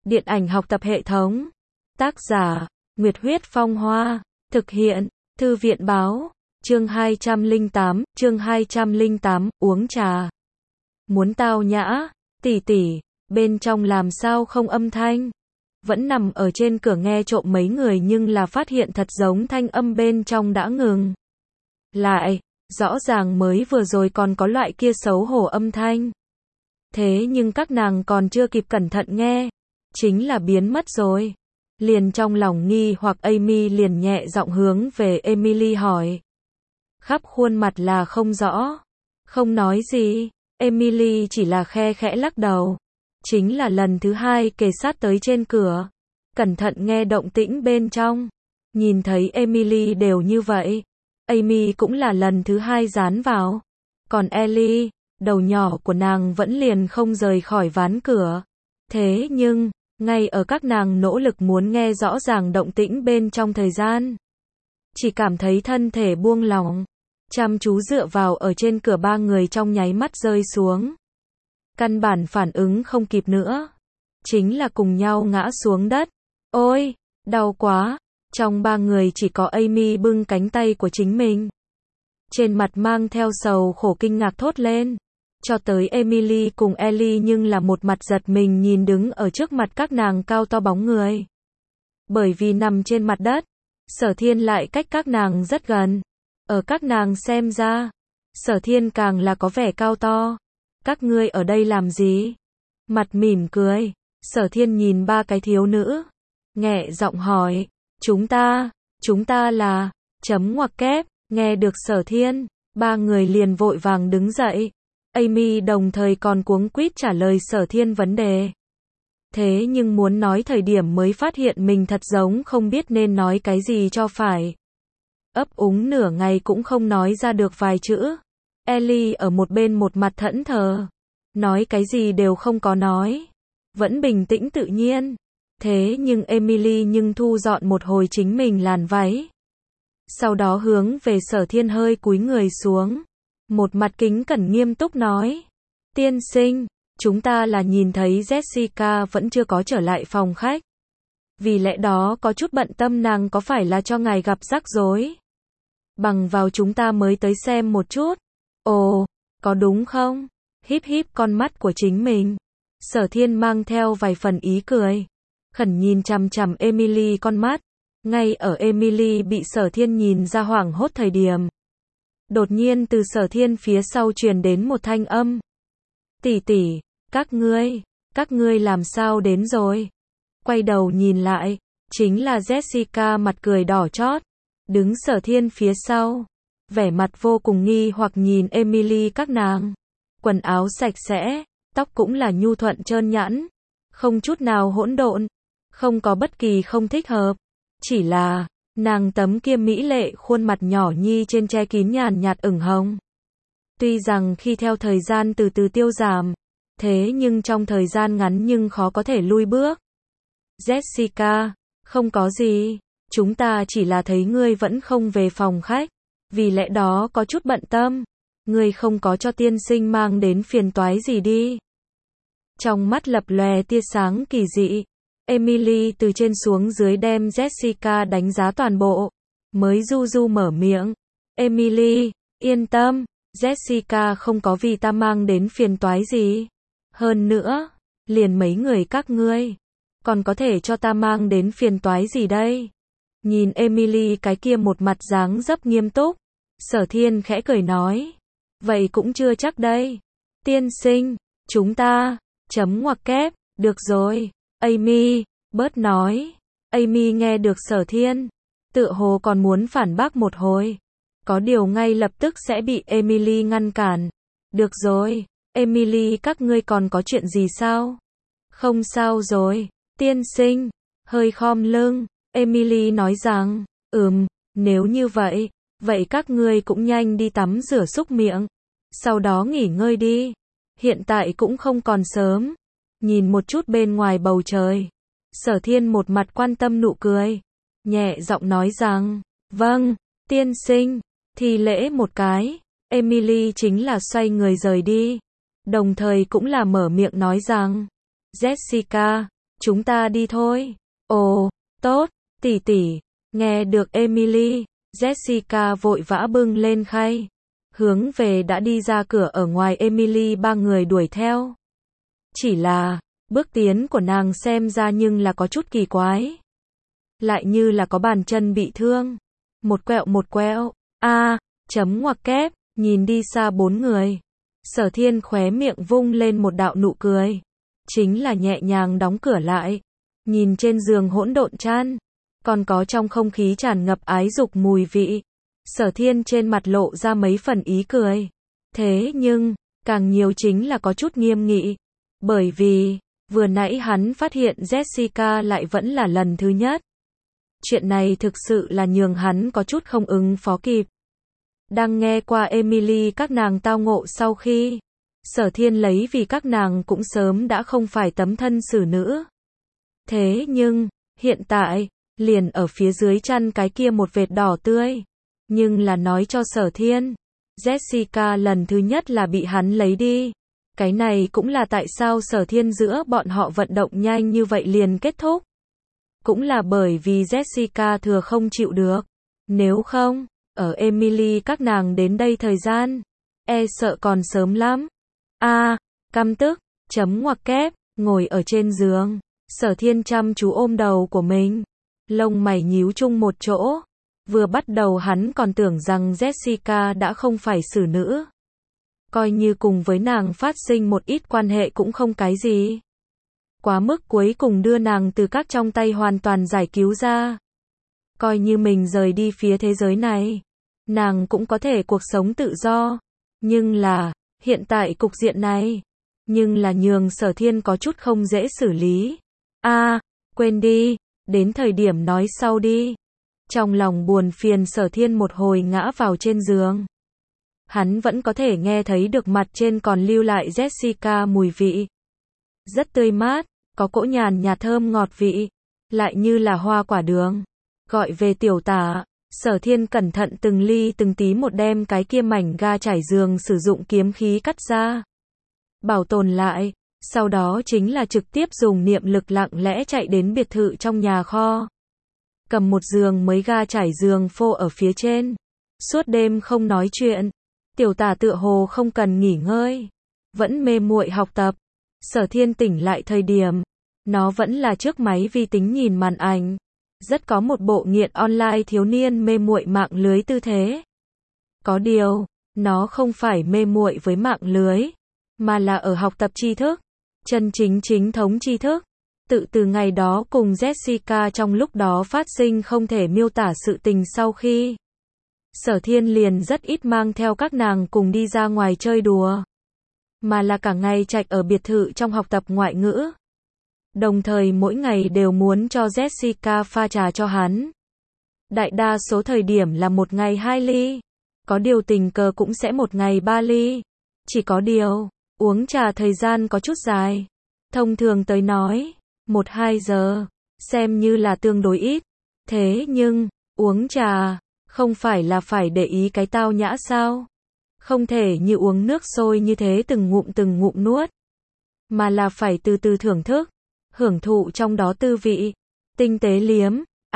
Điện ảnh học tập hệ thống. Tác giả, Nguyệt Huyết Phong Hoa. Thực hiện, Thư viện Báo. Chương 208, uống trà. Muốn tao nhã, tỷ tỷ, bên trong làm sao không âm thanh. Vẫn nằm ở trên cửa nghe trộm mấy người nhưng là phát hiện thật giống thanh âm bên trong đã ngừng lại, rõ ràng mới vừa rồi còn có loại kia xấu hổ âm thanh. Thế nhưng các nàng còn chưa kịp cẩn thận nghe, chính là biến mất rồi. Liền trong lòng nghi hoặc Amy liền nhẹ giọng hướng về Emily hỏi. Khắp khuôn mặt là không rõ, không nói gì, Emily chỉ là khe khẽ lắc đầu. Chính là lần thứ hai kề sát tới trên cửa, cẩn thận nghe động tĩnh bên trong, nhìn thấy Emily đều như vậy. Amy cũng là lần thứ hai dán vào, còn Ellie, đầu nhỏ của nàng vẫn liền không rời khỏi ván cửa. Thế nhưng, ngay ở các nàng nỗ lực muốn nghe rõ ràng động tĩnh bên trong thời gian, chỉ cảm thấy thân thể buông lỏng, chăm chú dựa vào ở trên cửa, ba người trong nháy mắt rơi xuống. Căn bản phản ứng không kịp nữa, chính là cùng nhau ngã xuống đất. Ôi, đau quá. Trong ba người chỉ có Amy bưng cánh tay của chính mình, trên mặt mang theo sầu khổ kinh ngạc thốt lên. Cho tới Emily cùng Ellie nhưng là một mặt giật mình nhìn đứng ở trước mặt các nàng cao to bóng người. Bởi vì nằm trên mặt đất, Sở Thiên lại cách các nàng rất gần. Ở các nàng xem ra, Sở Thiên càng là có vẻ cao to. Các ngươi ở đây làm gì? Mặt mỉm cười, Sở Thiên nhìn ba cái thiếu nữ, nhẹ giọng hỏi. Chúng ta là, chấm ngoặc kép. Nghe được Sở Thiên, ba người liền vội vàng đứng dậy. Amy đồng thời còn cuống quýt trả lời Sở Thiên vấn đề. Thế nhưng muốn nói thời điểm mới phát hiện mình thật giống không biết nên nói cái gì cho phải. Ấp úng nửa ngày cũng không nói ra được vài chữ. Ellie ở một bên một mặt thẫn thờ, nói cái gì đều không có nói, vẫn bình tĩnh tự nhiên. Thế nhưng Emily nhưng thu dọn một hồi chính mình làn váy, sau đó hướng về Sở Thiên hơi cúi người xuống, một mặt kính cẩn nghiêm túc nói. Tiên sinh, chúng ta là nhìn thấy Jessica vẫn chưa có trở lại phòng khách, vì lẽ đó có chút bận tâm nàng có phải là cho ngài gặp rắc rối. Bằng vào chúng ta mới tới xem một chút. Ồ, có đúng không? Híp híp con mắt của chính mình, Sở Thiên mang theo vài phần ý cười, khẩn nhìn chằm chằm Emily con mắt. Ngay ở Emily bị Sở Thiên nhìn ra hoảng hốt thời điểm, đột nhiên từ Sở Thiên phía sau truyền đến một thanh âm. Tỷ tỷ, các ngươi làm sao đến rồi? Quay đầu nhìn lại, chính là Jessica mặt cười đỏ chót, đứng Sở Thiên phía sau, vẻ mặt vô cùng nghi hoặc nhìn Emily các nàng. Quần áo sạch sẽ, tóc cũng là nhu thuận trơn nhẵn, không chút nào hỗn độn, không có bất kỳ không thích hợp. Chỉ là, nàng tấm kia mỹ lệ khuôn mặt nhỏ nhi trên che kín nhàn nhạt ửng hồng. Tuy rằng khi theo thời gian từ từ tiêu giảm, thế nhưng trong thời gian ngắn nhưng khó có thể lui bước. Jessica, không có gì, chúng ta chỉ là thấy ngươi vẫn không về phòng khách, vì lẽ đó có chút bận tâm. Ngươi không có cho tiên sinh mang đến phiền toái gì đi. Trong mắt lập lòe tia sáng kỳ dị, Emily từ trên xuống dưới đem Jessica đánh giá toàn bộ, mới du du mở miệng. Emily, yên tâm, Jessica không có vì ta mang đến phiền toái gì. Hơn nữa, liền mấy người các ngươi, còn có thể cho ta mang đến phiền toái gì đây? Nhìn Emily cái kia một mặt dáng dấp nghiêm túc, Sở Thiên khẽ cười nói. Vậy cũng chưa chắc đây. Tiên sinh, chúng ta, chấm ngoặc kép, được rồi. Amy, bớt nói. Amy nghe được Sở Thiên, tựa hồ còn muốn phản bác một hồi. Có điều ngay lập tức sẽ bị Emily ngăn cản. Được rồi, Emily các ngươi còn có chuyện gì sao? Không sao rồi, tiên sinh. Hơi khom lưng, Emily nói rằng, nếu như vậy, vậy các ngươi cũng nhanh đi tắm rửa súc miệng, sau đó nghỉ ngơi đi. Hiện tại cũng không còn sớm. Nhìn một chút bên ngoài bầu trời, Sở Thiên một mặt quan tâm nụ cười, nhẹ giọng nói rằng, vâng, tiên sinh. Thi lễ một cái, Emily chính là xoay người rời đi, đồng thời cũng là mở miệng nói rằng, Jessica, chúng ta đi thôi. Ồ, tốt, tỷ tỷ. Nghe được Emily, Jessica vội vã bưng lên khay. Hướng về đã đi ra cửa ở ngoài Emily ba người đuổi theo. Chỉ là, bước tiến của nàng xem ra nhưng là có chút kỳ quái. Lại như là có bàn chân bị thương. Một quẹo. Chấm ngoặc kép, nhìn đi xa bốn người. Sở Thiên khóe miệng vung lên một đạo nụ cười. Chính là nhẹ nhàng đóng cửa lại. Nhìn trên giường hỗn độn chăn. Còn có trong không khí tràn ngập ái dục mùi vị. Sở Thiên trên mặt lộ ra mấy phần ý cười. Thế nhưng, càng nhiều chính là có chút nghiêm nghị. Bởi vì, vừa nãy hắn phát hiện Jessica lại vẫn là lần thứ nhất. Chuyện này thực sự là nhường hắn có chút không ứng phó kịp. Đang nghe qua Emily các nàng tao ngộ sau khi Sở Thiên lấy vì các nàng cũng sớm đã không phải tấm thân xử nữ. Thế nhưng, hiện tại, liền ở phía dưới chăn cái kia một vệt đỏ tươi. Nhưng là nói cho Sở Thiên, Jessica lần thứ nhất là bị hắn lấy đi. Cái này cũng là tại sao Sở Thiên giữa bọn họ vận động nhanh như vậy liền kết thúc. Cũng là bởi vì Jessica thừa không chịu được. Nếu không, ở Emily các nàng đến đây thời gian, e sợ còn sớm lắm. Căm tức, chấm ngoặc kép, ngồi ở trên giường. Sở Thiên chăm chú ôm đầu của mình. Lông mày nhíu chung một chỗ. Vừa bắt đầu hắn còn tưởng rằng Jessica đã không phải xử nữ. Coi như cùng với nàng phát sinh một ít quan hệ cũng không cái gì. Quá mức cuối cùng đưa nàng từ các trong tay hoàn toàn giải cứu ra. Coi như mình rời đi phía thế giới này, nàng cũng có thể cuộc sống tự do. Nhưng là, hiện tại cục diện này, nhưng là nhường Sở Thiên có chút không dễ xử lý. Quên đi, đến thời điểm nói sau đi. Trong lòng buồn phiền Sở Thiên một hồi ngã vào trên giường. Hắn vẫn có thể nghe thấy được mặt trên còn lưu lại Jessica mùi vị. Rất tươi mát, có cỗ nhàn nhạt thơm ngọt vị, lại như là hoa quả đường. Gọi về tiểu tả, Sở Thiên cẩn thận từng ly từng tí một đem cái kia mảnh ga trải giường sử dụng kiếm khí cắt ra. Bảo tồn lại, sau đó chính là trực tiếp dùng niệm lực lặng lẽ chạy đến biệt thự trong nhà kho. Cầm một giường mới ga trải giường phô ở phía trên. Suốt đêm không nói chuyện. Tiểu tả tựa hồ không cần nghỉ ngơi. Vẫn mê muội học tập. Sở Thiên tỉnh lại thời điểm. Nó vẫn là trước máy vi tính nhìn màn ảnh. Rất có một bộ nghiện online thiếu niên mê muội mạng lưới tư thế. Có điều, nó không phải mê muội với mạng lưới. Mà là ở học tập tri thức. Chân chính thống tri thức. Tự từ ngày đó cùng Jessica trong lúc đó phát sinh không thể miêu tả sự tình sau khi. Sở Thiên liền rất ít mang theo các nàng cùng đi ra ngoài chơi đùa. Mà là cả ngày trạch ở biệt thự trong học tập ngoại ngữ. Đồng thời mỗi ngày đều muốn cho Jessica pha trà cho hắn. Đại đa số thời điểm là một ngày 2 ly. Có điều tình cờ cũng sẽ một ngày 3 ly. Chỉ có điều, uống trà thời gian có chút dài. Thông thường tới nói, 1-2 giờ, xem như là tương đối ít. Thế nhưng, uống trà, không phải là phải để ý cái tao nhã sao? Không thể như uống nước sôi như thế từng ngụm nuốt. Mà là phải từ từ thưởng thức, hưởng thụ trong đó tư vị. Tinh tế liếm,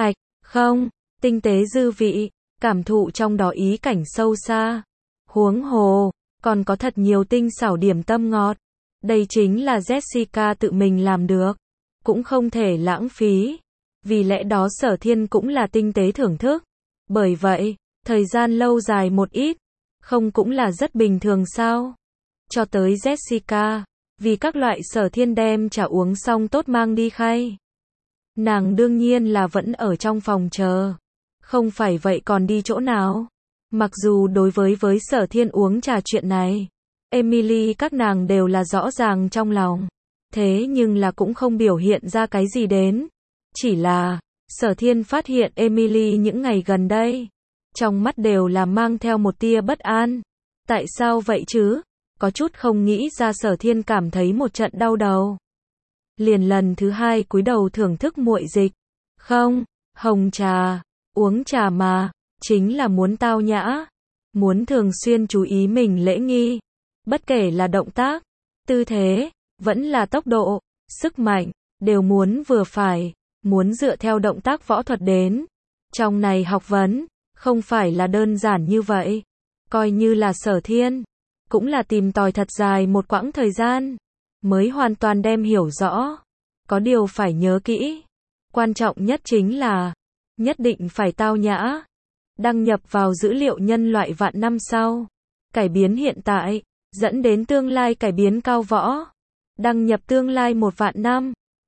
không, tinh tế dư vị, cảm thụ trong đó ý cảnh sâu xa. Huống hồ, còn có thật nhiều tinh xảo điểm tâm ngọt. Đây chính là Jessica tự mình làm được. Cũng không thể lãng phí. Vì lẽ đó Sở Thiên cũng là tinh tế thưởng thức. Bởi vậy, thời gian lâu dài một ít, không cũng là rất bình thường sao? Cho tới Jessica, vì các loại Sở Thiên đem trà uống xong tốt mang đi khay. Nàng đương nhiên là vẫn ở trong phòng chờ. Không phải vậy còn đi chỗ nào? Mặc dù đối với Sở Thiên uống trà chuyện này, Emily các nàng đều là rõ ràng trong lòng. Thế nhưng là cũng không biểu hiện ra cái gì đến. Chỉ là, Sở Thiên phát hiện Emily những ngày gần đây, trong mắt đều là mang theo một tia bất an. Tại sao vậy chứ? Có chút không nghĩ ra. Sở Thiên cảm thấy một trận đau đầu. Liền lần thứ 2 cúi đầu thưởng thức muội dịch. Không, hồng trà, uống trà mà, chính là muốn tao nhã. Muốn thường xuyên chú ý mình lễ nghi. Bất kể là động tác, tư thế, vẫn là tốc độ, sức mạnh, đều muốn vừa phải, muốn dựa theo động tác võ thuật đến. Trong này học vấn, không phải là đơn giản như vậy. Coi như là Sở Thiên, cũng là tìm tòi thật dài một quãng thời gian, mới hoàn toàn đem hiểu rõ. Có điều phải nhớ kỹ, quan trọng nhất chính là, nhất định phải tao nhã, đăng nhập vào dữ liệu nhân loại vạn năm sau, cải biến hiện tại, dẫn đến tương lai cải biến cao võ, đăng nhập tương lai 1 vạn năm.